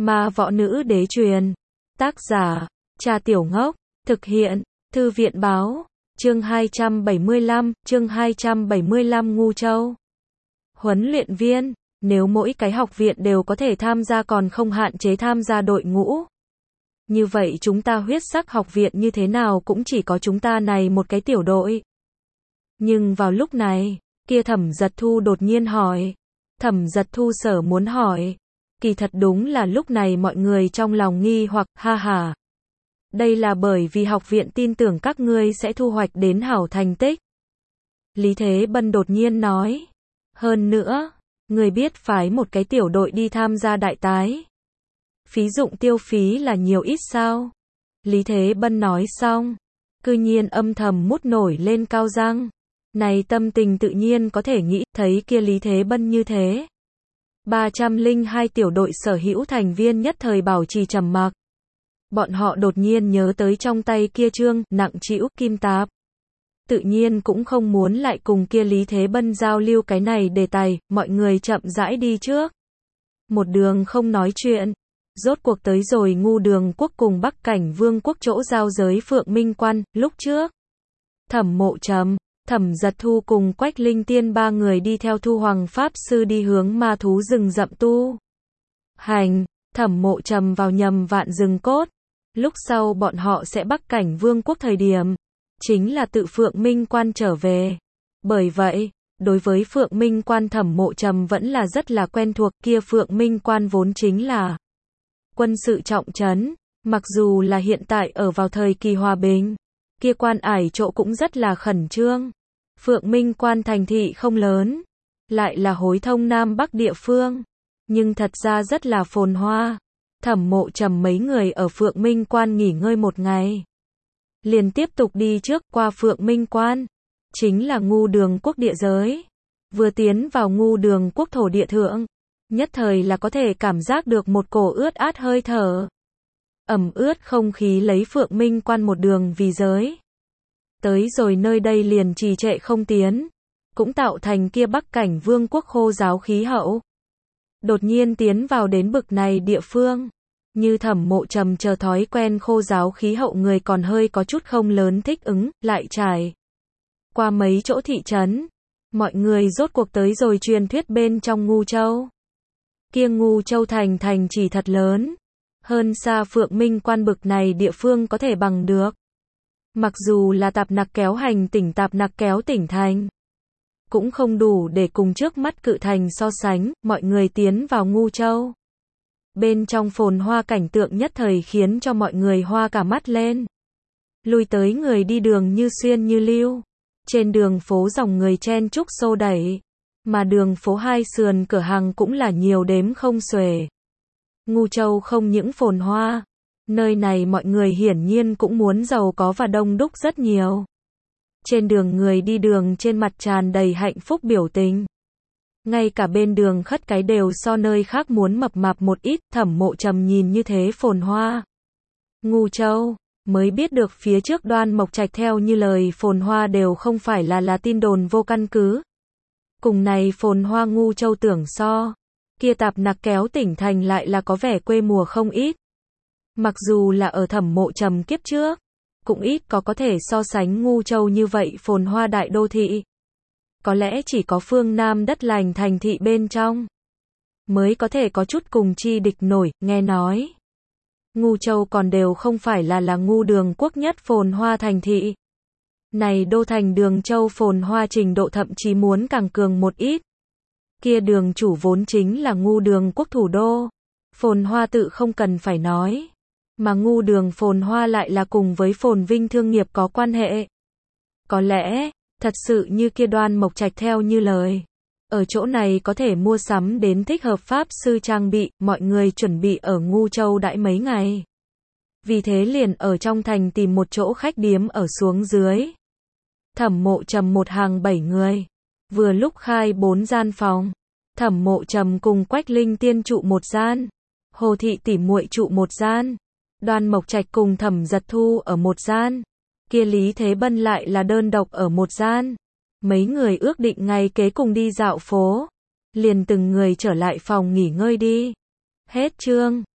Ma Võ Nữ Đế truyền. Tác giả, Trà Tiểu Ngốc. Thực hiện, Thư viện Báo. Chương 275, Ngu Châu. Huấn luyện viên, nếu mỗi cái học viện đều có thể tham gia còn không hạn chế tham gia đội ngũ. Như vậy chúng ta Huyết Sắc học viện như thế nào cũng chỉ có chúng ta này một cái tiểu đội. Nhưng vào lúc này, kia Thẩm Giật Thu đột nhiên hỏi. Thẩm Giật Thu sở muốn hỏi. Kỳ thật đúng là lúc này mọi người trong lòng nghi hoặc, ha ha. Đây là bởi vì học viện tin tưởng các ngươi sẽ thu hoạch đến hảo thành tích. Lý Thế Bân đột nhiên nói. Hơn nữa, người biết phái một cái tiểu đội đi tham gia đại tái. Phí dụng tiêu phí là nhiều ít sao? Lý Thế Bân nói xong, cư nhiên âm thầm mút nổi lên cao răng. Này tâm tình tự nhiên có thể nghĩ, thấy kia Lý Thế Bân như thế. 302 tiểu đội sở hữu thành viên nhất thời bảo trì trầm mặc. Bọn họ đột nhiên nhớ tới trong tay kia trương nặng trĩu kim tạp. Tự nhiên cũng không muốn lại cùng kia Lý Thế Bân giao lưu cái này đề tài, mọi người chậm rãi đi trước. Một đường không nói chuyện, rốt cuộc tới rồi Ngu Đường quốc cùng Bắc Cảnh Vương quốc chỗ giao giới Phượng Minh Quan, lúc trước. Thẩm Mộ Trầm, Thẩm Giật Thu cùng Quách Linh Tiên ba người đi theo Thu Hoàng Pháp Sư đi hướng ma thú rừng rậm tu. Hành, Thẩm Mộ Trầm vào nhầm vạn rừng cốt. Lúc sau bọn họ sẽ Bắc Cảnh Vương quốc thời điểm, chính là tự Phượng Minh Quan trở về. Bởi vậy, đối với Phượng Minh Quan Thẩm Mộ Trầm vẫn là rất là quen thuộc, kia Phượng Minh Quan vốn chính là quân sự trọng trấn, mặc dù là hiện tại ở vào thời kỳ hòa bình, kia quan ải chỗ cũng rất là khẩn trương. Phượng Minh Quan thành thị không lớn, lại là hối thông Nam Bắc địa phương, nhưng thật ra rất là phồn hoa. Thẩm Mộ Trầm mấy người ở Phượng Minh Quan nghỉ ngơi một ngày, liền tiếp tục đi trước qua Phượng Minh Quan, chính là Ngu Đường quốc địa giới. Vừa tiến vào Ngu Đường quốc thổ địa thượng, nhất thời là có thể cảm giác được một cổ ướt át hơi thở. Ẩm ướt không khí lấy Phượng Minh Quan một đường vì giới. Tới rồi nơi đây liền trì trệ không tiến, cũng tạo thành kia Bắc Cảnh Vương quốc khô ráo khí hậu. Đột nhiên tiến vào đến bực này địa phương, như Thẩm Mộ Trầm chờ thói quen khô ráo khí hậu người còn hơi có chút không lớn thích ứng, lại trải qua mấy chỗ thị trấn, mọi người rốt cuộc tới rồi truyền thuyết bên trong Ngu Châu. Kia Ngu Châu thành chỉ thật lớn, hơn xa Phượng Minh Quan bực này địa phương có thể bằng được. Mặc dù là Tạp Nặc Kéo tỉnh thành, cũng không đủ để cùng trước mắt cự thành so sánh. Mọi người tiến vào Ngu Châu, bên trong phồn hoa cảnh tượng nhất thời khiến cho mọi người hoa cả mắt lên. Lui tới người đi đường như xuyên như lưu, trên đường phố dòng người chen chúc xô đẩy, mà đường phố hai sườn cửa hàng cũng là nhiều đếm không xuể. Ngu Châu không những phồn hoa, nơi này mọi người hiển nhiên cũng muốn giàu có và đông đúc rất nhiều. Trên đường người đi đường trên mặt tràn đầy hạnh phúc biểu tình. Ngay cả bên đường khất cái đều so nơi khác muốn mập mạp một ít. Thẩm Mộ Trầm nhìn như thế phồn hoa Ngu Châu, mới biết được phía trước Đoan Mộc Trạch theo như lời phồn hoa đều không phải là tin đồn vô căn cứ. Cùng này phồn hoa Ngu Châu tưởng so, kia Tạp Nặc Kéo tỉnh thành lại là có vẻ quê mùa không ít. Mặc dù là ở Thẩm Mộ Trầm kiếp trước, cũng ít có thể so sánh Ngu Châu như vậy phồn hoa đại đô thị. Có lẽ chỉ có phương Nam đất lành thành thị bên trong, mới có thể có chút cùng chi địch nổi. Nghe nói, Ngu Châu còn đều không phải là Ngu Đường quốc nhất phồn hoa thành thị. Này đô thành Đường Châu phồn hoa trình độ thậm chí muốn càng cường một ít. Kia đường chủ vốn chính là Ngu Đường quốc thủ đô, phồn hoa tự không cần phải nói. Mà Ngu Đường phồn hoa lại là cùng với phồn vinh thương nghiệp có quan hệ. Có lẽ, thật sự như kia Đoan Mộc Trạch theo như lời, ở chỗ này có thể mua sắm đến thích hợp pháp sư trang bị. Mọi người chuẩn bị ở Ngu Châu đãi mấy ngày, vì thế liền ở trong thành tìm một chỗ khách điếm ở xuống dưới. Thẩm Mộ Trầm một hàng 7 người, vừa lúc khai 4 gian phòng. Thẩm Mộ Trầm cùng Quách Linh Tiên trụ một gian, Hồ Thị tỷ muội trụ một gian, Đoan Mộc Trạch cùng Thẩm Giật Thu ở một gian, kia Lý Thế Bân lại là đơn độc ở một gian. Mấy người ước định ngày kế cùng đi dạo phố, liền từng người trở lại phòng nghỉ ngơi đi. Hết chương.